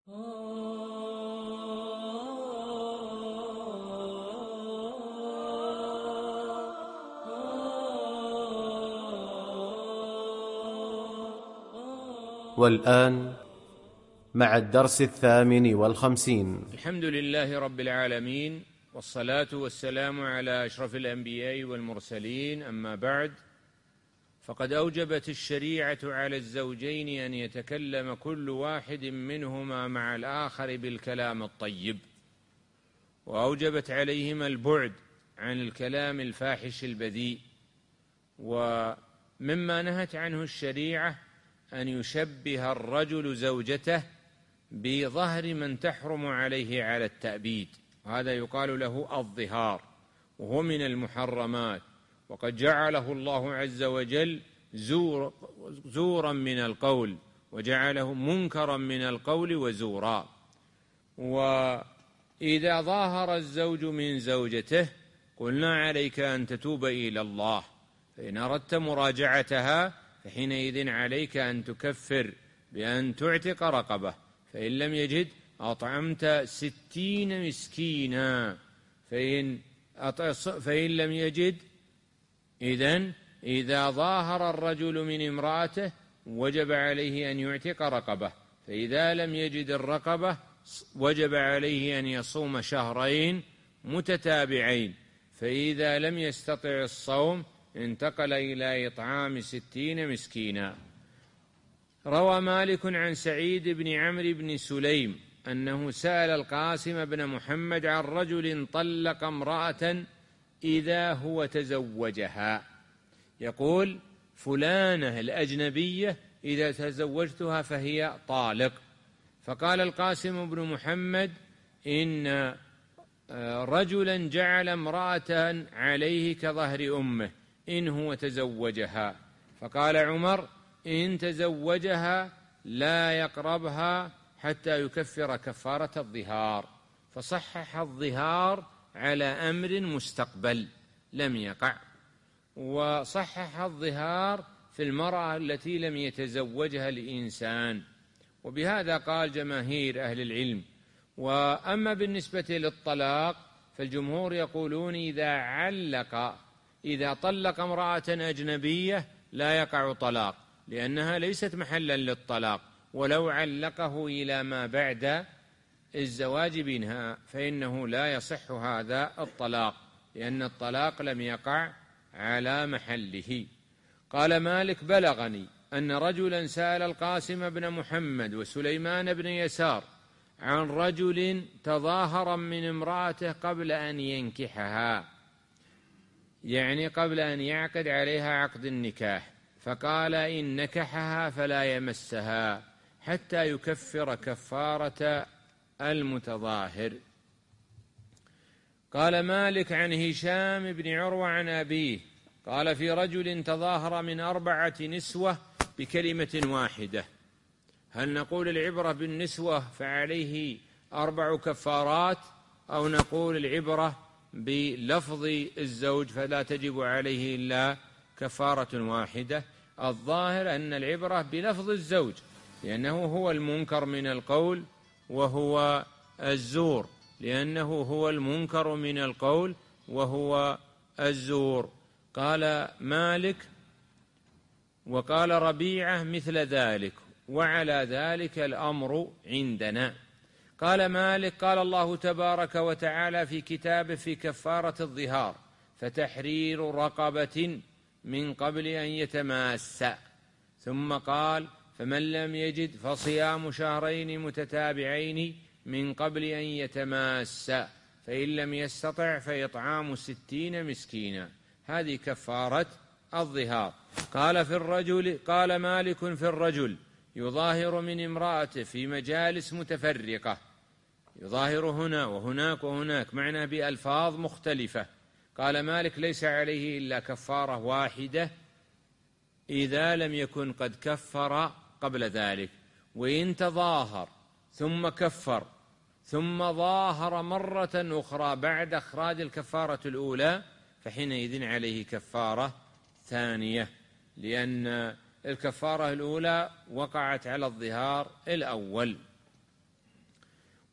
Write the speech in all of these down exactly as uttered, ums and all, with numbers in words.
والآن مع الدرس الثامن والخمسين. الحمد لله رب العالمين، والصلاة والسلام على أشرف الأنبياء والمرسلين، أما بعد، فقد أوجبت الشريعة على الزوجين أن يتكلم كل واحد منهما مع الآخر بالكلام الطيب، وأوجبت عليهما البعد عن الكلام الفاحش البذيء. ومما نهت عنه الشريعة أن يشبه الرجل زوجته بظهر من تحرم عليه على التأبيد، هذا يقال له الظهار، وهو من المحرمات، وقد جعله الله عز وجل زور زورا من القول، وجعله منكرا من القول وزورا. وإذا ظاهر الزوج من زوجته قلنا عليك أن تتوب إلى الله، فإن أردت مراجعتها فحينئذ عليك أن تكفر بأن تعتق رقبة، فإن لم يجد أطعمت ستين مسكينا، فإن, فإن لم يجد إذن إذا ظاهر الرجل من امرأته وجب عليه أن يعتق رقبة، فإذا لم يجد الرقبة وجب عليه أن يصوم شهرين متتابعين، فإذا لم يستطع الصوم انتقل إلى إطعام ستين مسكينا. روى مالك عن سعيد بن عمرو بن سليم أنه سأل القاسم بن محمد عن رجل طلق امرأة إذا هو تزوجها، يقول: فلانة الأجنبية إذا تزوجتها فهي طالق. فقال القاسم بن محمد: إن رجلا جعل امرأة عليه كظهر أمه إن هو تزوجها. فقال عمر: إن تزوجها لا يقربها حتى يكفر كفارة الظهار. فصحح الظهار على أمر مستقبل لم يقع، وصحح الظهار في المرأة التي لم يتزوجها الإنسان، وبهذا قال جماهير أهل العلم. وأما بالنسبة للطلاق فالجمهور يقولون إذا علق إذا طلق امرأة أجنبية لا يقع طلاق، لأنها ليست محلا للطلاق، ولو علقه إلى ما بعد الزواج منها فإنه لا يصح هذا الطلاق، لأن الطلاق لم يقع على محله. قال مالك: بلغني أن رجلا سأل القاسم بن محمد وسليمان بن يسار عن رجل تظاهر من امرأته قبل أن ينكحها، يعني قبل أن يعقد عليها عقد النكاح، فقال: إن نكحها فلا يمسها حتى يكفر كفارة المتظاهر. قال مالك عن هشام بن عروة عن أبيه قال: في رجل تظاهر من أربعة نسوة بكلمة واحدة، هل نقول العبرة بالنسوة فعليه أربع كفارات، أو نقول العبرة بلفظ الزوج فلا تجب عليه إلا كفارة واحدة؟ الظاهر أن العبرة بلفظ الزوج، لأنه هو المنكر من القول وهو الزور، لأنه هو المنكر من القول وهو الزور. قال مالك: وقال ربيعة مثل ذلك، وعلى ذلك الأمر عندنا. قال مالك: قال الله تبارك وتعالى في كتابه في كفارة الظهار: فتحرير رقبة من قبل أن يتماس، ثم قال: فمن لم يجد فصيام شهرين متتابعين من قبل أن يتماس، فإن لم يستطع فإطعام ستين مسكينا. هذه كفارة الظهار. قال في الرجل قال مالك: في الرجل يظاهر من امرأته في مجالس متفرقة، يظاهر هنا وهناك وهناك، معنى بألفاظ مختلفة. قال مالك: ليس عليه إلا كفارة واحدة إذا لم يكن قد كفر قبل ذلك، وإن تظاهر ثم كفر ثم ظاهر مرة أخرى بعد إخراج الكفارة الأولى فحينئذ عليه كفارة ثانية، لأن الكفارة الأولى وقعت على الظهار الأول.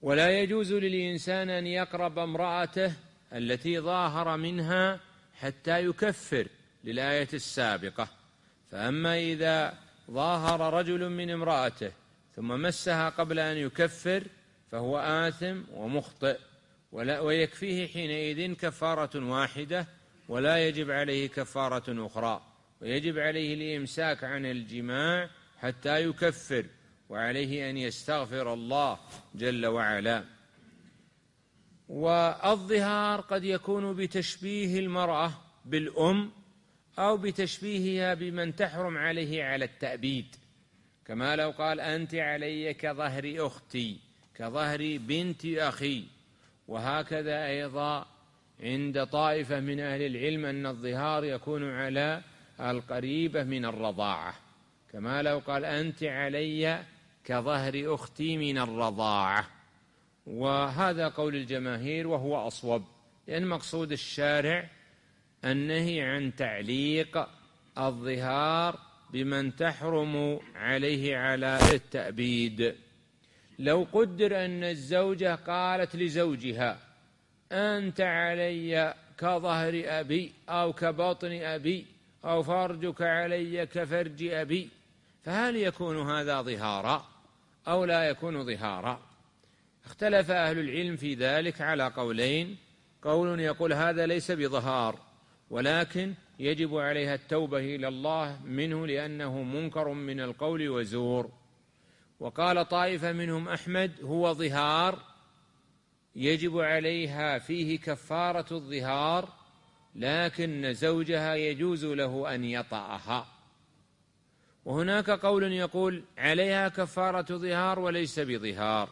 ولا يجوز للإنسان أن يقرب امرأته التي ظاهر منها حتى يكفر للآية السابقة. فأما إذا ظاهر رجل من امرأته ثم مسها قبل أن يكفر فهو آثم ومخطئ، ويكفيه حينئذ كفارة واحدة، ولا يجب عليه كفارة أخرى، ويجب عليه الإمساك عن الجماع حتى يكفر، وعليه أن يستغفر الله جل وعلا. والظهار قد يكون بتشبيه المرأة بالأم أو بتشبيهها بمن تحرم عليه على التأبيد، كما لو قال أنت علي كظهر أختي، كظهر بنت أخي. وهكذا أيضا عند طائفة من أهل العلم أن الظهار يكون على القريبة من الرضاعة، كما لو قال أنت علي كظهر أختي من الرضاعة. وهذا قول الجماهير وهو أصوب، لأن مقصود الشارع النهي عن تعليق الظهار بمن تحرم عليه على التأبيد. لو قدر أن الزوجة قالت لزوجها أنت علي كظهر أبي أو كبطن أبي أو فرجك علي كفرج أبي، فهل يكون هذا ظهارا أو لا يكون ظهارا؟ اختلف أهل العلم في ذلك على قولين. قول يقول هذا ليس بظهار، ولكن يجب عليها التوبة إلى الله منه لأنه منكر من القول وزور. وقال طائفة منهم أحمد هو ظهار يجب عليها فيه كفارة الظهار، لكن زوجها يجوز له أن يطأها. وهناك قول يقول عليها كفارة ظهار وليس بظهار،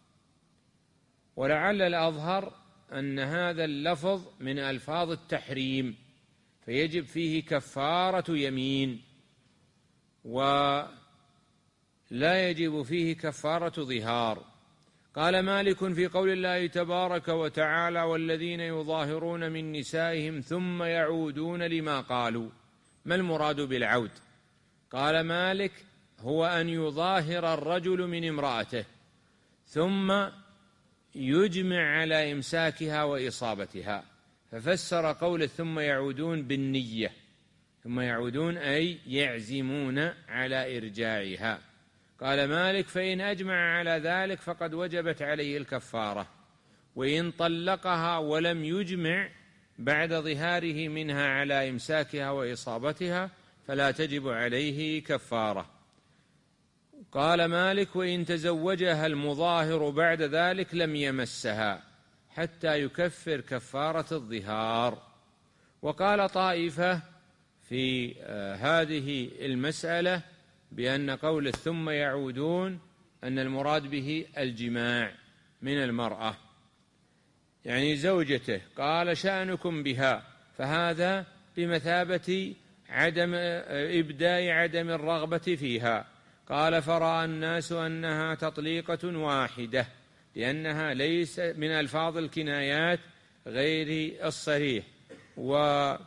ولعل الأظهر أن هذا اللفظ من ألفاظ التحريم، فيجب فيه كفارة يمين، ولا يجب فيه كفارة ظهار. قال مالك في قول الله تبارك وتعالى والذين يظاهرون من نسائهم ثم يعودون لما قالوا، ما المراد بالعود؟ قال مالك هو أن يظاهر الرجل من امرأته ثم يجمع على إمساكها وإصابتها، ففسر قول ثم يعودون بالنية، ثم يعودون أي يعزمون على إرجاعها. قال مالك فإن أجمع على ذلك فقد وجبت عليه الكفارة، وإن طلقها ولم يجمع بعد ظهاره منها على إمساكها وإصابتها فلا تجب عليه كفارة. قال مالك وإن تزوجها المظاهر بعد ذلك لم يمسها حتى يكفر كفارة الظهار. وقال طائفة في هذه المسألة بأن قول ثم يعودون أن المراد به الجماع من المرأة، يعني زوجته، قال شأنكم بها، فهذا بمثابة عدم إبداء عدم الرغبة فيها. قال فرأى الناس أنها تطليقة واحدة لأنها ليس من ألفاظ الكنايات غير الصريح. وقال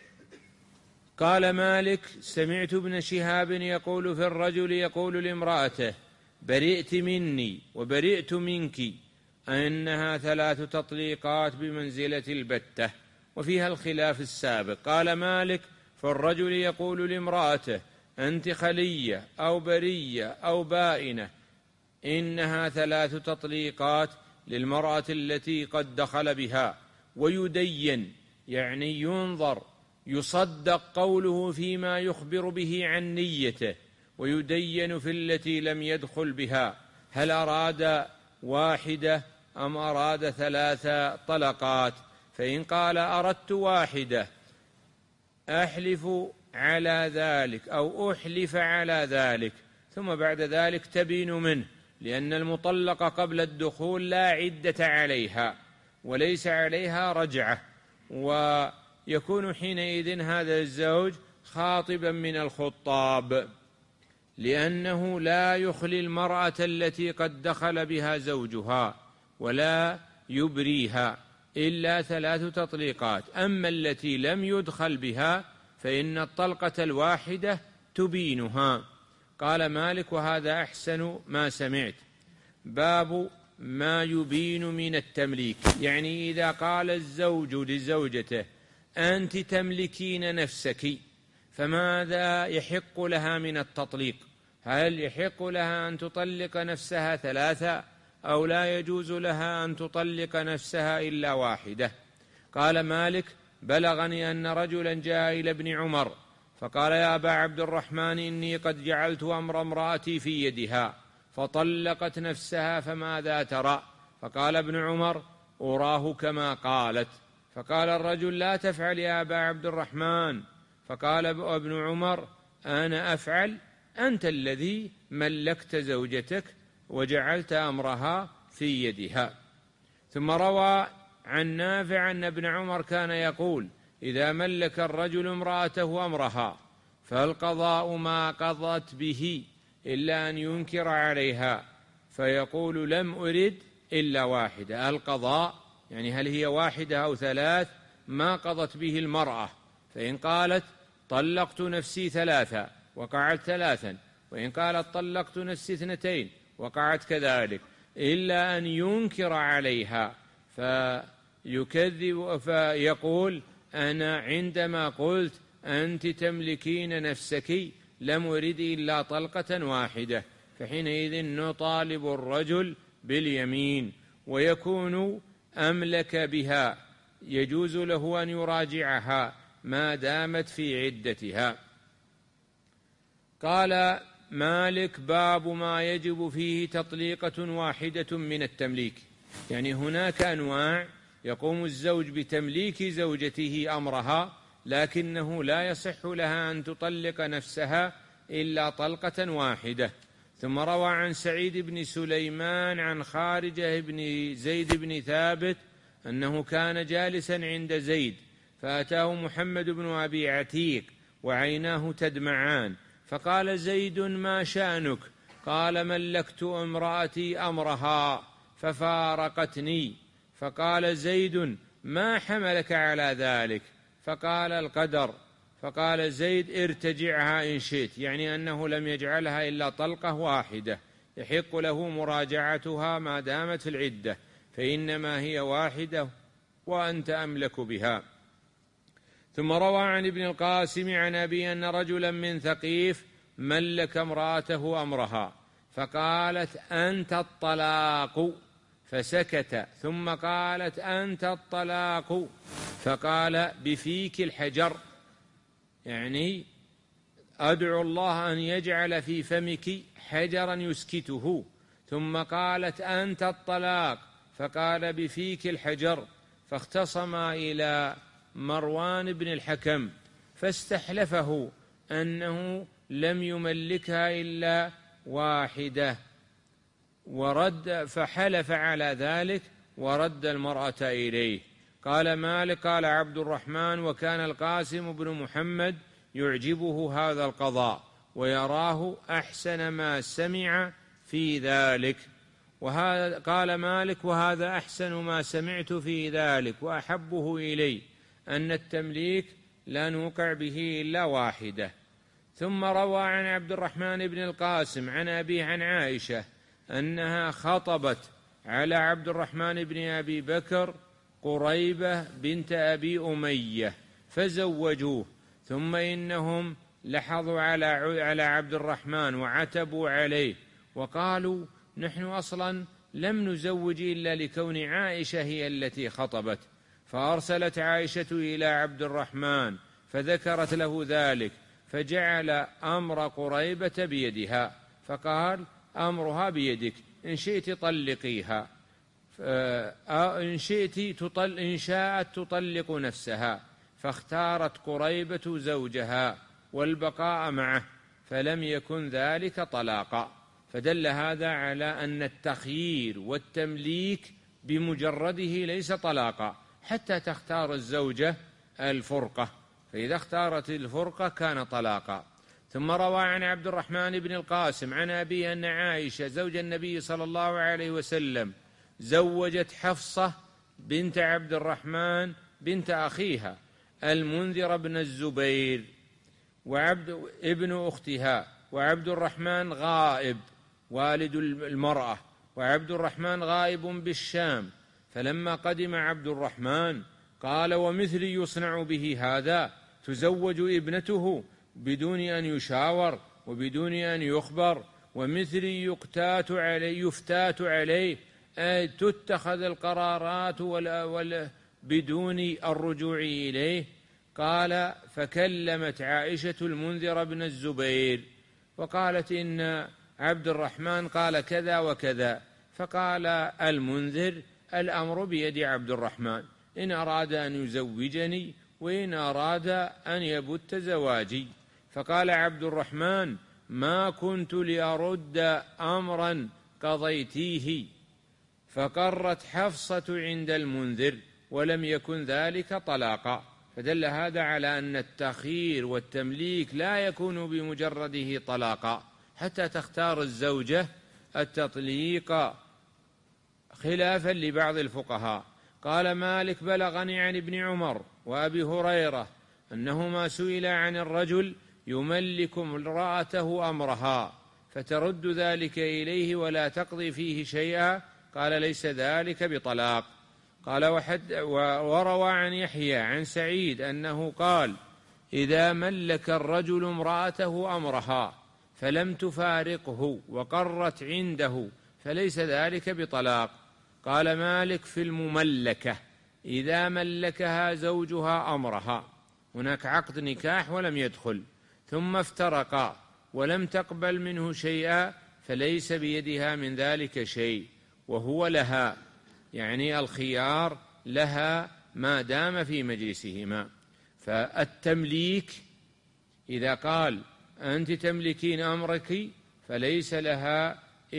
مالك سمعت ابن شهاب يقول في الرجل يقول لامرأته برئت مني وبرئت منك أنها ثلاث تطليقات بمنزلة البتة، وفيها الخلاف السابق. قال مالك فالرجل يقول لامرأته أنت خلية أو برية أو بائنة إنها ثلاث تطليقات للمرأة التي قد دخل بها، ويدين يعني ينظر يصدق قوله فيما يخبر به عن نيته، ويدين في التي لم يدخل بها هل أراد واحدة أم أراد ثلاث طلقات. فإن قال أردت واحدة أحلف على ذلك أو أحلف على ذلك، ثم بعد ذلك تبين منه، لأن المطلقة قبل الدخول لا عدة عليها وليس عليها رجعة، ويكون حينئذ هذا الزوج خاطبا من الخطاب، لأنه لا يخلي المرأة التي قد دخل بها زوجها ولا يبريها إلا ثلاث تطليقات. أما التي لم يدخل بها فإن الطلقة الواحدة تبينها. قال مالك وهذا أحسن ما سمعت. باب ما يبين من التمليك. يعني إذا قال الزوج لزوجته أنت تملكين نفسك، فماذا يحق لها من التطليق؟ هل يحق لها أن تطلق نفسها ثلاثة أو لا يجوز لها أن تطلق نفسها إلا واحدة؟ قال مالك: بلغني أن رجلا جاء إلى ابن عمر فقال: يا أبا عبد الرحمن، إني قد جعلت أمر امرأتي في يدها فطلقت نفسها، فماذا ترى؟ فقال ابن عمر: أراه كما قالت. فقال الرجل: لا تفعل يا أبا عبد الرحمن. فقال ابن عمر: أنا أفعل، أنت الذي ملكت زوجتك وجعلت أمرها في يدها. ثم روى عن نافع أن ابن عمر كان يقول: إذا ملك الرجل امرأته أمرها فالقضاء ما قضت به إلا أن ينكر عليها فيقول: لم أرد إلا واحدة. القضاء يعني هل هي واحدة أو ثلاث، ما قضت به المرأة، فإن قالت طلقت نفسي ثلاثة وقعت ثلاثا، وإن قالت طلقت نفسي اثنتين وقعت كذلك، إلا أن ينكر عليها فيكذب فيقول: أنا عندما قلت أنت تملكين نفسك لم أرد إلا طلقة واحدة، فحينئذ نطالب الرجل باليمين ويكون أملك بها، يجوز له أن يراجعها ما دامت في عدتها. قال مالك: باب ما يجب فيه تطليقة واحدة من التمليك. يعني هناك أنواع يقوم الزوج بتمليك زوجته أمرها، لكنه لا يصح لها أن تطلق نفسها إلا طلقة واحدة. ثم روى عن سعيد بن سليمان عن خارجة بن زيد بن ثابت أنه كان جالسا عند زيد فأتاه محمد بن أبي عتيق وعيناه تدمعان، فقال زيد: ما شأنك؟ قال: ملكت امرأتي أمرها ففارقتني. فقال زيد: ما حملك على ذلك؟ فقال: القدر. فقال زيد: ارتجعها إن شئت، يعني أنه لم يجعلها إلا طلقة واحدة، يحق له مراجعتها ما دامت في العدة، فإنما هي واحدة وأنت أملك بها. ثم روى عن ابن القاسم عن أبي أن رجلا من ثقيف ملك امرأته أمرها فقالت: أنت الطلاق، فسكت، ثم قالت: أنت الطلاق، فقال: بفيك الحجر، يعني أدعو الله أن يجعل في فمك حجرا يسكته. ثم قالت: أنت الطلاق، فقال: بفيك الحجر. فاختصما إلى مروان بن الحكم فاستحلفه أنه لم يملكها إلا واحدة، ورد فحلف على ذلك ورد المرأة إليه. قال مالك: قال عبد الرحمن: وكان القاسم بن محمد يعجبه هذا القضاء ويراه أحسن ما سمع في ذلك. وهذا قال مالك: وهذا أحسن ما سمعت في ذلك وأحبه إلي أن التمليك لا نوقع به إلا واحدة. ثم روى عن عبد الرحمن بن القاسم عن أبيه عن عائشة أنها خطبت على عبد الرحمن بن أبي بكر قريبة بنت أبي أمية فزوجوه، ثم إنهم لحظوا على على عبد الرحمن وعتبوا عليه وقالوا: نحن أصلا لم نزوج إلا لكون عائشة هي التي خطبت. فأرسلت عائشة إلى عبد الرحمن فذكرت له ذلك، فجعل أمر قريبة بيدها، فقال: أمرها بيدك، إن شئت طلقيها، إن شئت تطل إن شاءت تطلق نفسها. فاختارت قريبة زوجها والبقاء معه، فلم يكن ذلك طلاقا. فدل هذا على أن التخيير والتمليك بمجرده ليس طلاقا حتى تختار الزوجة الفرقة، فإذا اختارت الفرقة كان طلاقا. ثم روى عن عبد الرحمن بن القاسم عن أبي أن عائشة زوج النبي صلى الله عليه وسلم زوجت حفصة بنت عبد الرحمن بنت أخيها المنذر بن الزبير وعبد ابن أختها، وعبد الرحمن غائب والد المرأة، وعبد الرحمن غائب بالشام. فلما قدم عبد الرحمن قال: ومثلي يصنع به هذا؟ تزوج ابنته بدون أن يشاور وبدون أن يخبر، ومثلي يقتات عليه يفتات عليه، أي تتخذ القرارات ولا ولا بدون الرجوع إليه. قال: فكلمت عائشة المنذر بن الزبير وقالت: إن عبد الرحمن قال كذا وكذا. فقال المنذر: الأمر بيد عبد الرحمن، إن أراد أن يزوجني وإن أراد أن يبت زواجي. فقال عبد الرحمن: ما كنت لأرد أمرا قضيتيه. فقرت حفصة عند المنذر ولم يكن ذلك طلاقا. فدل هذا على أن التخيير والتمليك لا يكون بمجرده طلاقا، حتى تختار الزوجة التطليق، خلافا لبعض الفقهاء. قال مالك: بلغني عن ابن عمر وأبي هريرة أنهما سئلا عن الرجل يملك امرأته أمرها فترد ذلك إليه ولا تقضي فيه شيئا، قال: ليس ذلك بطلاق. قال: وحد وروى عن يحيى عن سعيد أنه قال: إذا ملك الرجل امرأته أمرها فلم تفارقه وقرت عنده فليس ذلك بطلاق. قال مالك: في المملكة إذا ملكها زوجها أمرها، هناك عقد نكاح ولم يدخل ثم افترقا ولم تقبل منه شيئا فليس بيدها من ذلك شيء، وهو لها، يعني الخيار لها ما دام في مجلسهما. فالتمليك إذا قال: أنت تملكين أمرك، فليس لها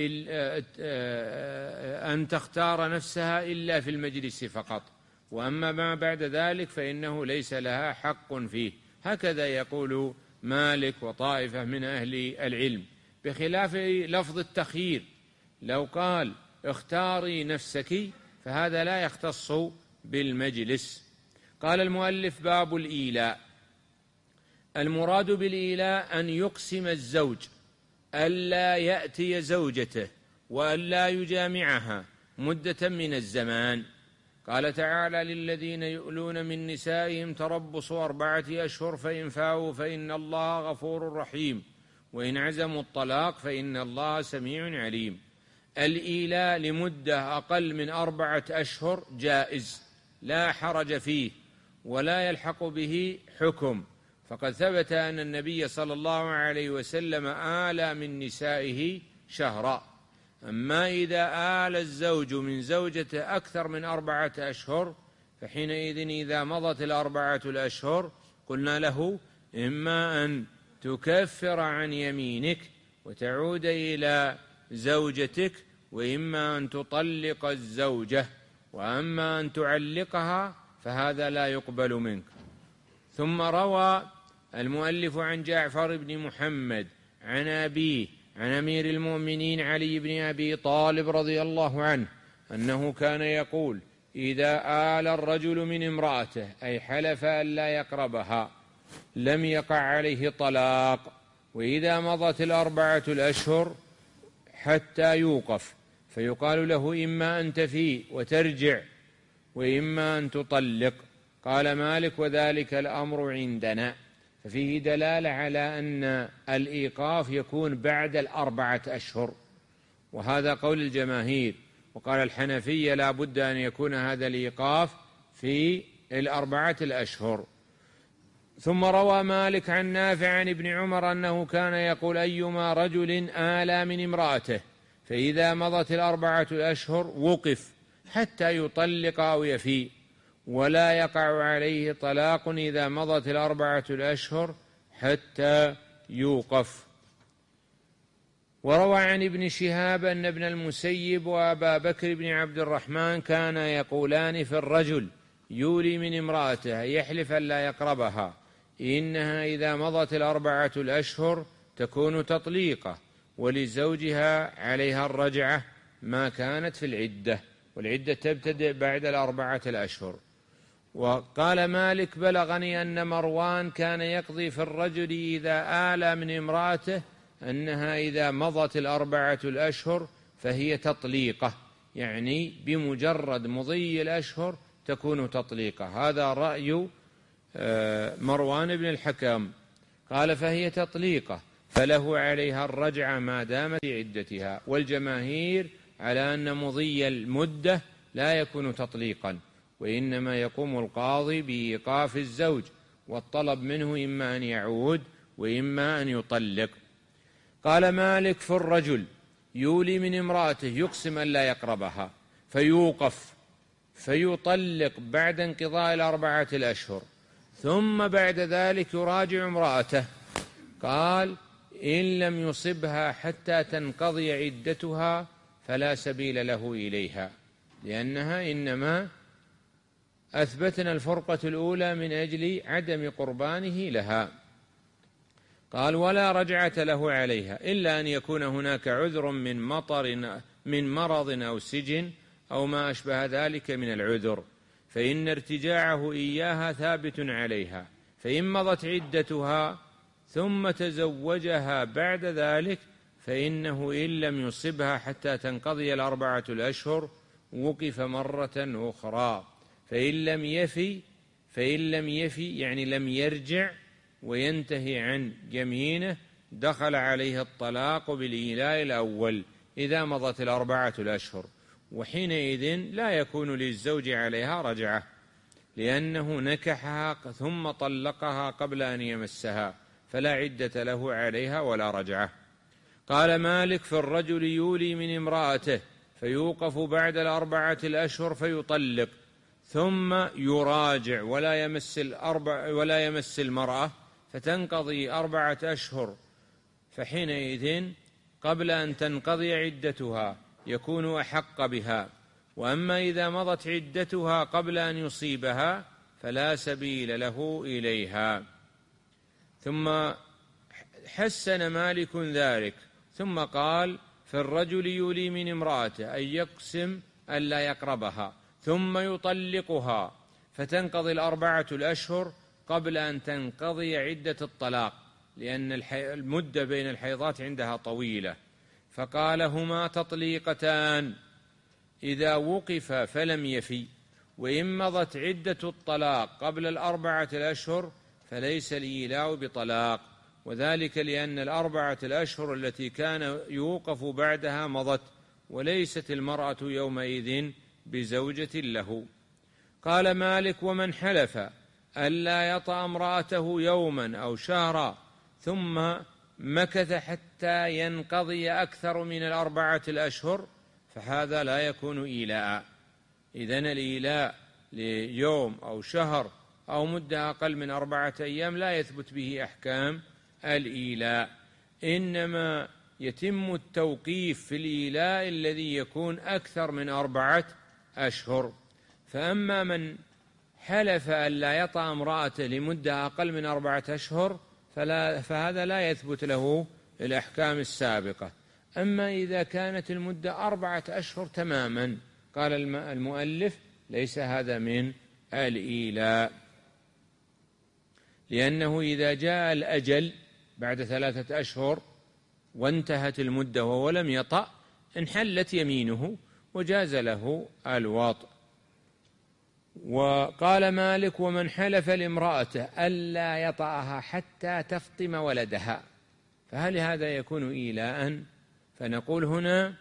أن تختار نفسها إلا في المجلس فقط، وأما ما بعد ذلك فإنه ليس لها حق فيه. هكذا يقول مالك وطائفة من أهل العلم، بخلاف لفظ التخيير. لو قال: اختاري نفسك فهذا لا يختص بالمجلس. قال المؤلف: باب الإيلاء. المراد بالإيلاء أن يقسم الزوج ألا يأتي زوجته وألا يجامعها مدة من الزمان. قال تعالى: للذين يؤلون من نسائهم تربص أربعة أشهر فإن فاءوا فإن الله غفور رحيم وإن عزموا الطلاق فإن الله سميع عليم. الإيلاء لمدة أقل من أربعة أشهر جائز لا حرج فيه ولا يلحق به حكم، فقد ثبت أن النبي صلى الله عليه وسلم آلى من نسائه شهرا. أما إذا آل الزوج من زوجته أكثر من أربعة أشهر فحينئذ إذا مضت الأربعة الأشهر قلنا له: إما أن تكفر عن يمينك وتعود إلى زوجتك، وإما أن تطلق الزوجة، وأما أن تعلقها فهذا لا يقبل منك. ثم روى المؤلف عن جعفر بن محمد عن أبيه عن أمير المؤمنين علي بن أبي طالب رضي الله عنه أنه كان يقول: إذا آل الرجل من امرأته، أي حلف أن لا يقربها، لم يقع عليه طلاق، وإذا مضت الأربعة الأشهر حتى يوقف، فيقال له: إما أن تفي وترجع وإما أن تطلق. قال مالك: وذلك الأمر عندنا. ففيه دلالة على أن الإيقاف يكون بعد الأربعة أشهر، وهذا قول الجماهير. وقال الحنفية: لا بد أن يكون هذا الإيقاف في الأربعة الأشهر. ثم روى مالك عن نافع عن ابن عمر أنه كان يقول: أيما رجل آلى من امرأته فإذا مضت الأربعة الأشهر وقف حتى يطلق أو يفي، ولا يقع عليه طلاق إذا مضت الأربعة الأشهر حتى يوقف. وروى عن ابن شهاب أن ابن المسيب وأبا بكر بن عبد الرحمن كانا يقولان في الرجل يولي من امرأته يحلف أن لا يقربها إنها إذا مضت الأربعة الأشهر تكون تطليقة، ولزوجها عليها الرجعة ما كانت في العدة، والعدة تبتدئ بعد الأربعة الأشهر. وقال مالك: بلغني أن مروان كان يقضي في الرجل إذا آلى من امرأته أنها إذا مضت الأربعة الأشهر فهي تطليقة، يعني بمجرد مضي الأشهر تكون تطليقة. هذا رأي مروان بن الحكم، قال فهي تطليقة فله عليها الرجعة ما دامت في عدتها. والجماهير على أن مضي المدة لا يكون تطليقا، وإنما يقوم القاضي بإيقاف الزوج والطلب منه إما أن يعود وإما أن يطلق. قال مالك في الرجل يولي من امرأته يقسم أن لا يقربها فيوقف فيطلق بعد انقضاء الأربعة الأشهر، ثم بعد ذلك يراجع امرأته. قال إن لم يصبها حتى تنقضي عدتها فلا سبيل له إليها، لأنها إنما أثبتنا الفرقة الأولى من أجل عدم قربانه لها. قال ولا رجعة له عليها إلا أن يكون هناك عذر من مطر من مرض أو سجن أو ما أشبه ذلك من العذر، فإن ارتجاعه إياها ثابت عليها. فإن مضت عدتها ثم تزوجها بعد ذلك فإنه إن لم يصبها حتى تنقضي الأربعة الأشهر وقف مرة أخرى. فإن لم يفي فإن لم يفي يعني لم يرجع وينتهي عن يمينه دخل عليه الطلاق بالإيلاء الأول إذا مضت الأربعة الأشهر، وحينئذ لا يكون للزوج عليها رجعة، لأنه نكحها ثم طلقها قبل أن يمسها، فلا عدة له عليها ولا رجعة. قال مالك في الرجل يولي من امرأته فيوقف بعد الأربعة الأشهر فيطلق ثم يراجع ولا يمس الأربع ولا يمس المرأة فتنقضي أربعة أشهر، فحينئذ قبل أن تنقضي عدتها يكون أحق بها. وأما إذا مضت عدتها قبل أن يصيبها فلا سبيل له إليها. ثم حسن مالك ذلك ثم قال في الرجل يولي من امرأته أن يقسم ألا يقربها ثم يطلقها فتنقضي الأربعة الأشهر قبل أن تنقضي عدة الطلاق، لأن المدة بين الحيضات عندها طويلة. فقال هما تطليقتان إذا وقف فلم يفي، وإن مضت عدة الطلاق قبل الأربعة الأشهر فليس الإيلاء بطلاق، وذلك لأن الأربعة الأشهر التي كان يوقف بعدها مضت، وليست المرأة يومئذ بزوجة له. قال مالك ومن حلف ألا يطأ امرأته يوما أو شهرا ثم مكث حتى ينقضي أكثر من الأربعة الأشهر فهذا لا يكون إيلاء. إذن الإيلاء ليوم أو شهر أو مدة أقل من أربعة أيام لا يثبت به أحكام الإيلاء، إنما يتم التوقيف في الإيلاء الذي يكون أكثر من أربعة أشهر. فأما من حلف ألا يطأ امرأته لمدة أقل من أربعة أشهر فلا فهذا لا يثبت له الأحكام السابقة. أما إذا كانت المدة أربعة أشهر تماما قال المؤلف ليس هذا من الإيلاء، لأنه إذا جاء الأجل بعد ثلاثة أشهر وانتهت المدة وهو لم يطأ انحلت يمينه وجاز له الوطء. وقال مالك ومن حلف لامرأته ألا يطأها حتى تفطم ولدها فهل هذا يكون إيلاء؟ فنقول هنا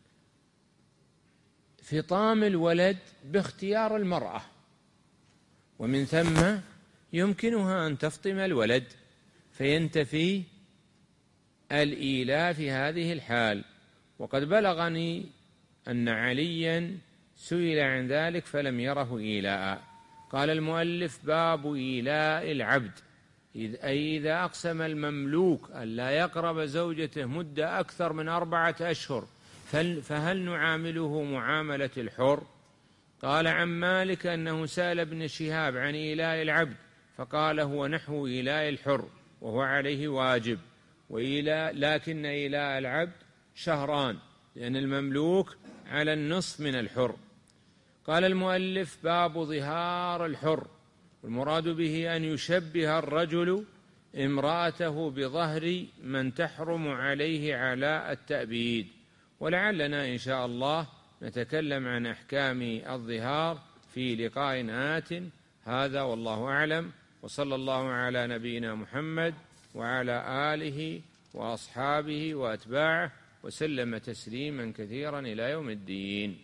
فطام الولد باختيار المرأة، ومن ثم يمكنها أن تفطم الولد فينتفي الإيلاء في هذه الحال. وقد بلغني أن عليا سئل عن ذلك فلم يره إيلاء. قال المؤلف باب إيلاء العبد، أي إذا أقسم المملوك ألا يقرب زوجته مدة أكثر من أربعة أشهر فهل نعامله معاملة الحر؟ قال عن مالك أنه سأل ابن شهاب عن إيلاء العبد فقال هو نحو إيلاء الحر وهو عليه واجب، وإيلاء لكن إيلاء العبد شهران لأن المملوك على النصف من الحر. قال المؤلف باب ظهار الحر، والمراد به أن يشبه الرجل امرأته بظهر من تحرم عليه على التأبيد، ولعلنا إن شاء الله نتكلم عن أحكام الظهار في لقاء آت. هذا والله أعلم، وصلى الله على نبينا محمد وعلى آله وأصحابه وأتباعه وسلم تسليما كثيرا إلى يوم الدين.